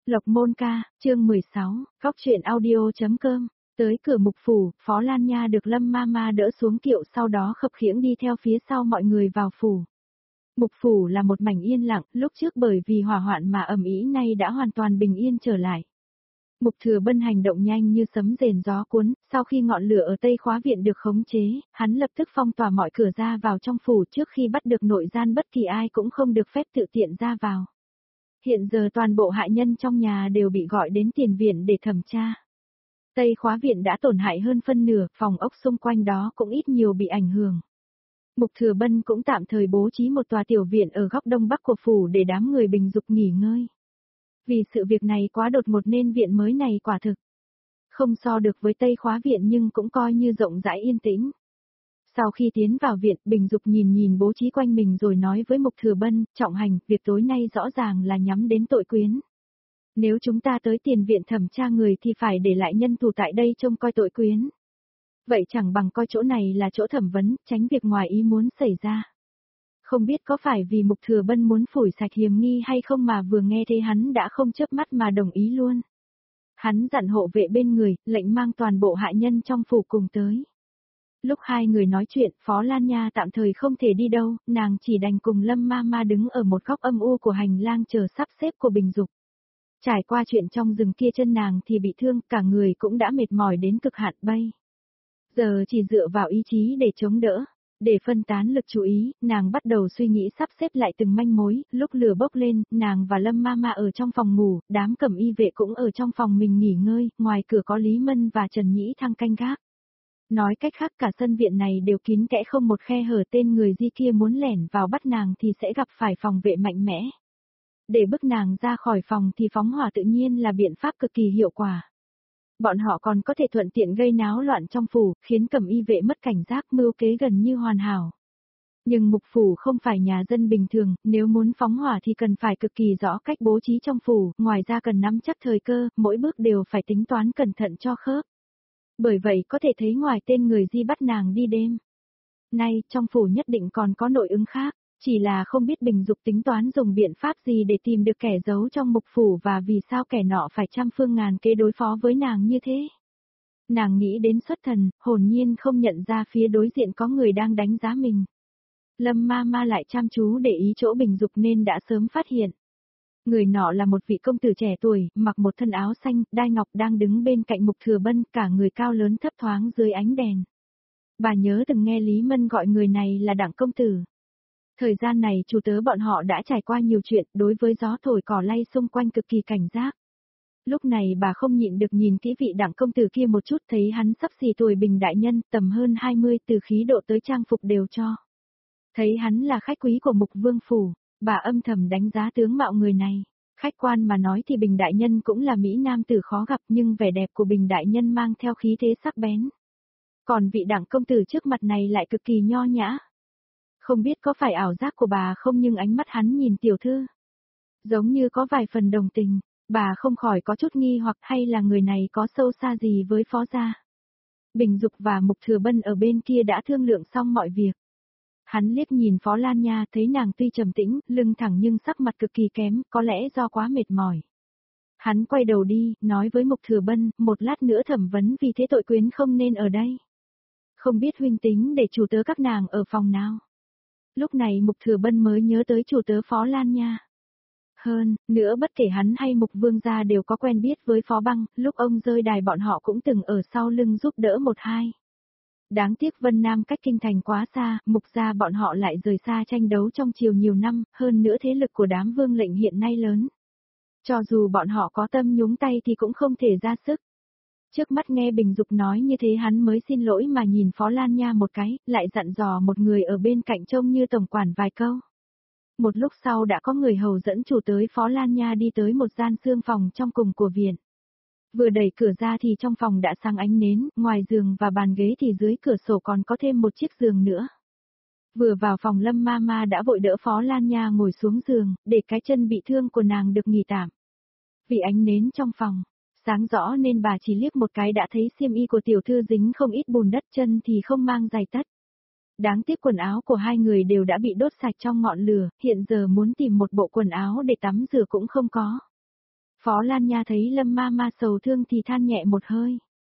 Lộc Môn Ca, chương 16, Góc truyện audio.com. Tới cửa Mục Phủ, Phó Lan Nha được Lâm Mama đỡ xuống kiệu, sau đó khập khiễng đi theo phía sau mọi người vào phủ. Mục Phủ là một mảnh yên lặng, lúc trước bởi vì hỏa hoạn mà ầm ĩ nay đã hoàn toàn bình yên trở lại. Mục Thừa Bân hành động nhanh như sấm rền gió cuốn, sau khi ngọn lửa ở Tây Khóa Viện được khống chế, hắn lập tức phong tỏa mọi cửa ra vào trong phủ, trước khi bắt được nội gian bất kỳ ai cũng không được phép tự tiện ra vào. Hiện giờ toàn bộ hạ nhân trong nhà đều bị gọi đến tiền viện để thẩm tra. Tây Khóa Viện đã tổn hại hơn phân nửa, phòng ốc xung quanh đó cũng ít nhiều bị ảnh hưởng. Mục Thừa Bân cũng tạm thời bố trí một tòa tiểu viện ở góc đông bắc của phủ để đám người bình dục nghỉ ngơi. Vì sự việc này quá đột ngột nên viện mới này quả thực không so được với Tây Khóa Viện, nhưng cũng coi như rộng rãi yên tĩnh. Sau khi tiến vào viện, Bình Dục nhìn bố trí quanh mình rồi nói với Mục Thừa Bân, Trọng Hành, việc tối nay rõ ràng là nhắm đến tội quyến. Nếu chúng ta tới tiền viện thẩm tra người thì phải để lại nhân thủ tại đây trông coi tội quyến. Vậy chẳng bằng coi chỗ này là chỗ thẩm vấn, tránh việc ngoài ý muốn xảy ra. Không biết có phải vì Mục Thừa Bân muốn phủi sạch hiềm nghi hay không mà vừa nghe thế hắn đã không chớp mắt mà đồng ý luôn. Hắn dặn hộ vệ bên người, lệnh mang toàn bộ hạ nhân trong phủ cùng tới. Lúc hai người nói chuyện, Phó Lan Nha tạm thời không thể đi đâu, nàng chỉ đành cùng Lâm Mama đứng ở một góc âm u của hành lang chờ sắp xếp của Bình Dục. Trải qua chuyện trong rừng kia, chân nàng thì bị thương, cả người cũng đã mệt mỏi đến cực hạn bay. Giờ chỉ dựa vào ý chí để chống đỡ, để phân tán lực chú ý, nàng bắt đầu suy nghĩ sắp xếp lại từng manh mối. Lúc lửa bốc lên, nàng và Lâm Mama ở trong phòng ngủ, đám cẩm y vệ cũng ở trong phòng mình nghỉ ngơi, ngoài cửa có Lý Mân và Trần Nhĩ Thăng canh gác. Nói cách khác, cả sân viện này đều kín kẽ không một khe hở, tên người Di kia muốn lẻn vào bắt nàng thì sẽ gặp phải phòng vệ mạnh mẽ. Để bức nàng ra khỏi phòng thì phóng hỏa tự nhiên là biện pháp cực kỳ hiệu quả. Bọn họ còn có thể thuận tiện gây náo loạn trong phủ, khiến cẩm y vệ mất cảnh giác, mưu kế gần như hoàn hảo. Nhưng Mục Phủ không phải nhà dân bình thường, nếu muốn phóng hỏa thì cần phải cực kỳ rõ cách bố trí trong phủ, ngoài ra cần nắm chắc thời cơ, mỗi bước đều phải tính toán cẩn thận cho khớp. Bởi vậy có thể thấy ngoài tên người Di bắt nàng đi đêm, nay trong phủ nhất định còn có nội ứng khác, chỉ là không biết Bình Dục tính toán dùng biện pháp gì để tìm được kẻ giấu trong Mục Phủ và vì sao kẻ nọ phải trăm phương ngàn kế đối phó với nàng như thế. Nàng nghĩ đến xuất thần, hồn nhiên không nhận ra phía đối diện có người đang đánh giá mình. Lâm Mama lại chăm chú để ý chỗ Bình Dục nên đã sớm phát hiện. Người nọ là một vị công tử trẻ tuổi, mặc một thân áo xanh, đai ngọc, đang đứng bên cạnh Mục Thừa Bân, cả người cao lớn thấp thoáng dưới ánh đèn. Bà nhớ từng nghe Lý Mân gọi người này là Đặng công tử. Thời gian này chủ tớ bọn họ đã trải qua nhiều chuyện, đối với gió thổi cỏ lay xung quanh cực kỳ cảnh giác. Lúc này bà không nhịn được nhìn kỹ vị Đặng công tử kia một chút, thấy hắn sắp xỉ tuổi Bình đại nhân, tầm hơn 20, từ khí độ tới trang phục đều cho. Thấy hắn là khách quý của Mục Vương phủ, bà âm thầm đánh giá tướng mạo người này. Khách quan mà nói thì Bình đại nhân cũng là mỹ nam tử khó gặp, nhưng vẻ đẹp của Bình đại nhân mang theo khí thế sắc bén. Còn vị Đặng công tử trước mặt này lại cực kỳ nho nhã. Không biết có phải ảo giác của bà không, nhưng ánh mắt hắn nhìn tiểu thư giống như có vài phần đồng tình, bà không khỏi có chút nghi hoặc, hay là người này có sâu xa gì với Phó gia. Bình Dục và Mục Thừa Bân ở bên kia đã thương lượng xong mọi việc. Hắn liếc nhìn Phó Lan Nha, thấy nàng tuy trầm tĩnh, lưng thẳng nhưng sắc mặt cực kỳ kém, có lẽ do quá mệt mỏi. Hắn quay đầu đi, nói với Mục Thừa Bân, một lát nữa thẩm vấn vì thế tội quyến không nên ở đây. Không biết huynh tính để chủ tớ các nàng ở phòng nào. Lúc này Mục Thừa Bân mới nhớ tới chủ tớ Phó Lan Nha. Hơn nữa, bất kể hắn hay Mục Vương gia đều có quen biết với Phó Băng, lúc ông rơi đài bọn họ cũng từng ở sau lưng giúp đỡ một hai. Đáng tiếc Vân Nam cách kinh thành quá xa, Mục gia bọn họ lại rời xa tranh đấu trong triều nhiều năm, hơn nữa thế lực của đám vương lệnh hiện nay lớn. Cho dù bọn họ có tâm nhúng tay thì cũng không thể ra sức. Trước mắt nghe Bình Dục nói như thế, hắn mới xin lỗi mà nhìn Phó Lan Nha một cái, lại dặn dò một người ở bên cạnh trông như tổng quản vài câu. Một lúc sau đã có người hầu dẫn chủ tới Phó Lan Nha đi tới một gian xương phòng trong cùng của viện. Vừa đẩy cửa ra thì trong phòng đã sáng ánh nến, ngoài giường và bàn ghế thì dưới cửa sổ còn có thêm một chiếc giường nữa. Vừa vào phòng, Lâm Mama đã vội đỡ Phó Lan Nha ngồi xuống giường, để cái chân bị thương của nàng được nghỉ tạm. Vì ánh nến trong phòng sáng rõ nên bà chỉ liếc một cái đã thấy xiêm y của tiểu thư dính không ít bùn đất, chân thì không mang giày tất. Đáng tiếc quần áo của hai người đều đã bị đốt sạch trong ngọn lửa, hiện giờ muốn tìm một bộ quần áo để tắm rửa cũng không có. Phó Lan Nha thấy Lâm ma ma sầu thương thì than nhẹ một hơi.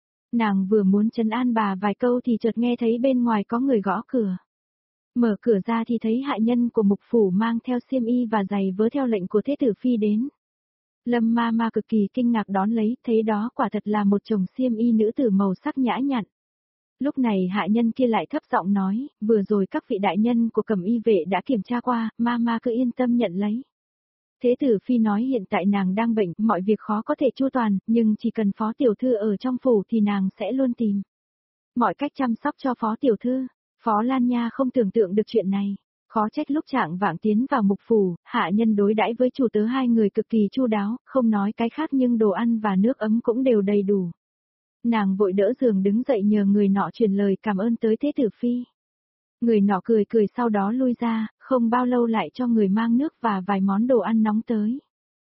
Nàng vừa muốn trấn an bà vài câu thì chợt nghe thấy bên ngoài có người gõ cửa. Mở cửa ra thì thấy hạ nhân của mục phủ mang theo xiêm y và giày vớ theo lệnh của Thế tử Phi đến. Lâm ma ma cực kỳ kinh ngạc đón lấy, thấy đó quả thật là một chồng xiêm y nữ tử màu sắc nhã nhặn. Lúc này hạ nhân kia lại thấp giọng nói, vừa rồi các vị đại nhân của Cẩm Y vệ đã kiểm tra qua, ma ma cứ yên tâm nhận lấy. Thế tử Phi nói hiện tại nàng đang bệnh, mọi việc khó có thể chu toàn, nhưng chỉ cần phó tiểu thư ở trong phủ thì nàng sẽ luôn tìm mọi cách chăm sóc cho phó tiểu thư. Phó Lan Nha không tưởng tượng được chuyện này. Khó trách lúc trạng vạng tiến vào mục phủ, hạ nhân đối đãi với chủ tớ hai người cực kỳ chu đáo, không nói cái khác nhưng đồ ăn và nước ấm cũng đều đầy đủ. Nàng vội đỡ giường đứng dậy nhờ người nọ truyền lời cảm ơn tới Thế tử Phi. Người nọ cười cười sau đó lui ra, không bao lâu lại cho người mang nước và vài món đồ ăn nóng tới.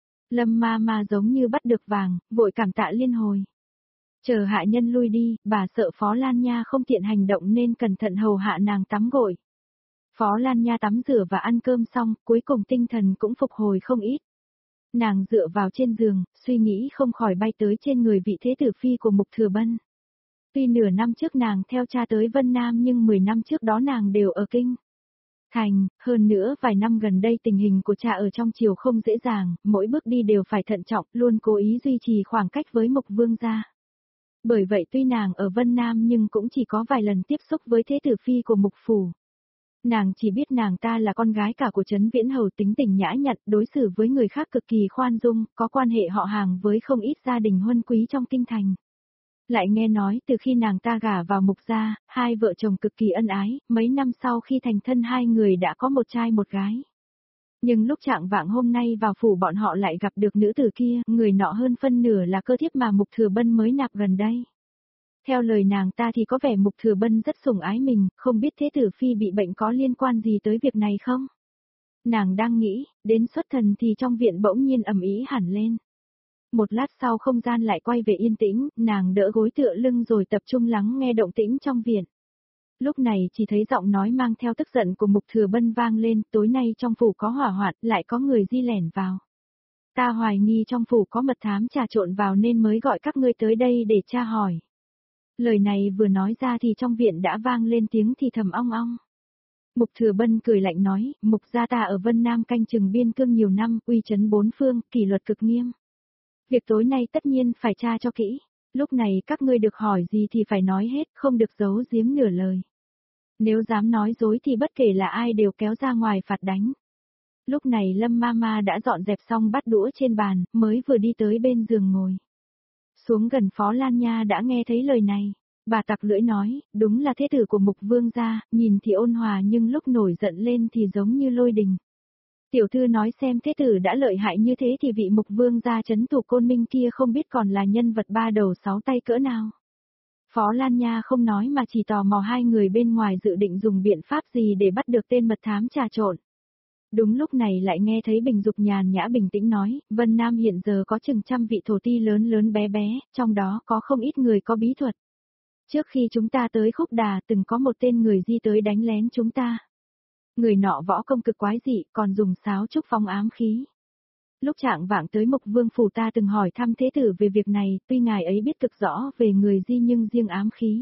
Lâm ma ma giống như bắt được vàng, vội cảm tạ liên hồi. Chờ hạ nhân lui đi, bà sợ Phó Lan Nha không tiện hành động nên cẩn thận hầu hạ nàng tắm gội. Phó Lan Nha tắm rửa và ăn cơm xong, cuối cùng tinh thần cũng phục hồi không ít. Nàng dựa vào trên giường, suy nghĩ không khỏi bay tới trên người vị thế tử phi của Mục Thừa Bân. Tuy nửa năm trước nàng theo cha tới Vân Nam nhưng 10 năm trước đó nàng đều ở Kinh Thành, hơn nữa vài năm gần đây tình hình của cha ở trong triều không dễ dàng, mỗi bước đi đều phải thận trọng, luôn cố ý duy trì khoảng cách với Mục Vương gia. Bởi vậy tuy nàng ở Vân Nam nhưng cũng chỉ có vài lần tiếp xúc với thế tử phi của Mục Phủ. Nàng chỉ biết nàng ta là con gái cả của Trấn Viễn Hầu tính tình nhã nhặn, đối xử với người khác cực kỳ khoan dung, có quan hệ họ hàng với không ít gia đình huân quý trong kinh thành. Lại nghe nói từ khi nàng ta gả vào Mục gia, hai vợ chồng cực kỳ ân ái, mấy năm sau khi thành thân hai người đã có một trai một gái. Nhưng lúc trạng vạng hôm nay vào phủ bọn họ lại gặp được nữ tử kia, người nọ hơn phân nửa là cơ thiếp mà Mục Thừa Bân mới nạp gần đây. Theo lời nàng ta thì có vẻ Mục Thừa Bân rất sủng ái mình, không biết thế tử phi bị bệnh có liên quan gì tới việc này không? Nàng đang nghĩ, đến xuất thần thì trong viện bỗng nhiên ầm ĩ hẳn lên. Một lát sau không gian lại quay về yên tĩnh, nàng đỡ gối tựa lưng rồi tập trung lắng nghe động tĩnh trong viện. Lúc này chỉ thấy giọng nói mang theo tức giận của Mục Thừa Bân vang lên, tối nay trong phủ có hỏa hoạn, lại có người di lẻn vào. Ta hoài nghi trong phủ có mật thám trà trộn vào nên mới gọi các ngươi tới đây để tra hỏi. Lời này vừa nói ra thì trong viện đã vang lên tiếng thì thầm ong ong. Mục Thừa Bân cười lạnh nói, Mục gia ta ở Vân Nam canh chừng biên cương nhiều năm, uy chấn bốn phương, kỷ luật cực nghiêm. Việc tối nay tất nhiên phải tra cho kỹ. Lúc này các ngươi được hỏi gì thì phải nói hết, không được giấu giếm nửa lời. Nếu dám nói dối thì bất kể là ai đều kéo ra ngoài phạt đánh. Lúc này Lâm Mama đã dọn dẹp xong bát đũa trên bàn, mới vừa đi tới bên giường ngồi. Xuống gần Phó Lan Nha đã nghe thấy lời này. Bà tặc lưỡi nói, đúng là thế tử của Mục Vương gia, nhìn thì ôn hòa nhưng lúc nổi giận lên thì giống như lôi đình. Tiểu thư nói xem thế tử đã lợi hại như thế thì vị Mục Vương gia trấn thủ Côn Minh kia không biết còn là nhân vật ba đầu sáu tay cỡ nào. Phó Lan Nha không nói mà chỉ tò mò hai người bên ngoài dự định dùng biện pháp gì để bắt được tên mật thám trà trộn. Đúng lúc này lại nghe thấy Bình Dục nhàn nhã bình tĩnh nói, Vân Nam hiện giờ có chừng trăm vị thổ ti lớn lớn bé bé, trong đó có không ít người có bí thuật. Trước khi chúng ta tới Khúc Đà từng có một tên người di tới đánh lén chúng ta. Người nọ võ công cực quái dị, còn dùng sáo trúc phong ám khí. Lúc trạng vạng tới Mục Vương phủ ta từng hỏi thăm thế tử về việc này, tuy ngài ấy biết cực rõ về người di nhưng riêng ám khí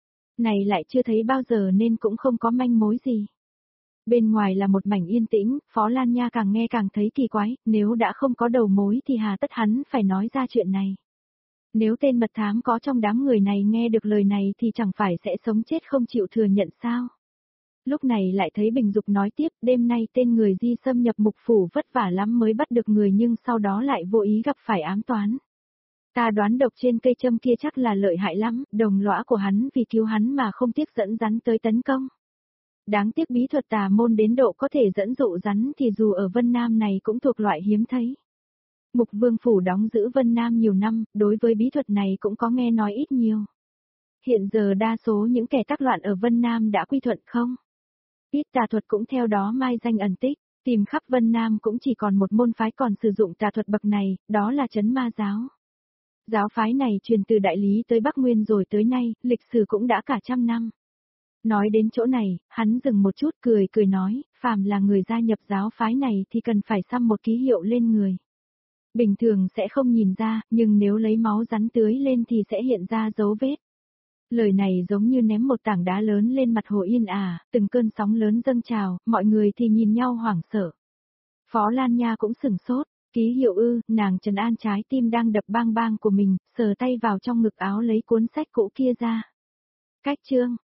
này lại chưa thấy bao giờ nên cũng không có manh mối gì. Bên ngoài là một mảnh yên tĩnh, Phó Lan Nha càng nghe càng thấy kỳ quái, nếu đã không có đầu mối thì hà tất hắn phải nói ra chuyện này. Nếu tên mật thám có trong đám người này nghe được lời này thì chẳng phải sẽ sống chết không chịu thừa nhận sao. Lúc này lại thấy Bình Dục nói tiếp, đêm nay tên người di xâm nhập Mục phủ vất vả lắm mới bắt được người nhưng sau đó lại vô ý gặp phải ám toán. Ta đoán độc trên cây châm kia chắc là lợi hại lắm, đồng lõa của hắn vì cứu hắn mà không tiếc dẫn rắn tới tấn công. Đáng tiếc bí thuật tà môn đến độ có thể dẫn dụ rắn thì dù ở Vân Nam này cũng thuộc loại hiếm thấy. Mục Vương phủ đóng giữ Vân Nam nhiều năm, đối với bí thuật này cũng có nghe nói ít nhiều. Hiện giờ đa số những kẻ tác loạn ở Vân Nam đã quy thuận không? Ít tà thuật cũng theo đó mai danh ẩn tích, tìm khắp Vân Nam cũng chỉ còn một môn phái còn sử dụng tà thuật bậc này, đó là Trấn Ma giáo. Giáo phái này truyền từ Đại Lý tới Bắc Nguyên rồi tới nay, lịch sử cũng đã cả trăm năm. Nói đến chỗ này, hắn dừng một chút cười nói, phàm là người gia nhập giáo phái này thì cần phải xăm một ký hiệu lên người. Bình thường sẽ không nhìn ra, nhưng nếu lấy máu rắn tưới lên thì sẽ hiện ra dấu vết. Lời này giống như ném một tảng đá lớn lên mặt hồ yên ả, từng cơn sóng lớn dâng trào, mọi người thì nhìn nhau hoảng sợ. Phó Lan Nha cũng sửng sốt, ký hiệu ư, nàng trấn an trái tim đang đập bang bang của mình, sờ tay vào trong ngực áo lấy cuốn sách cũ kia ra. Cách chương,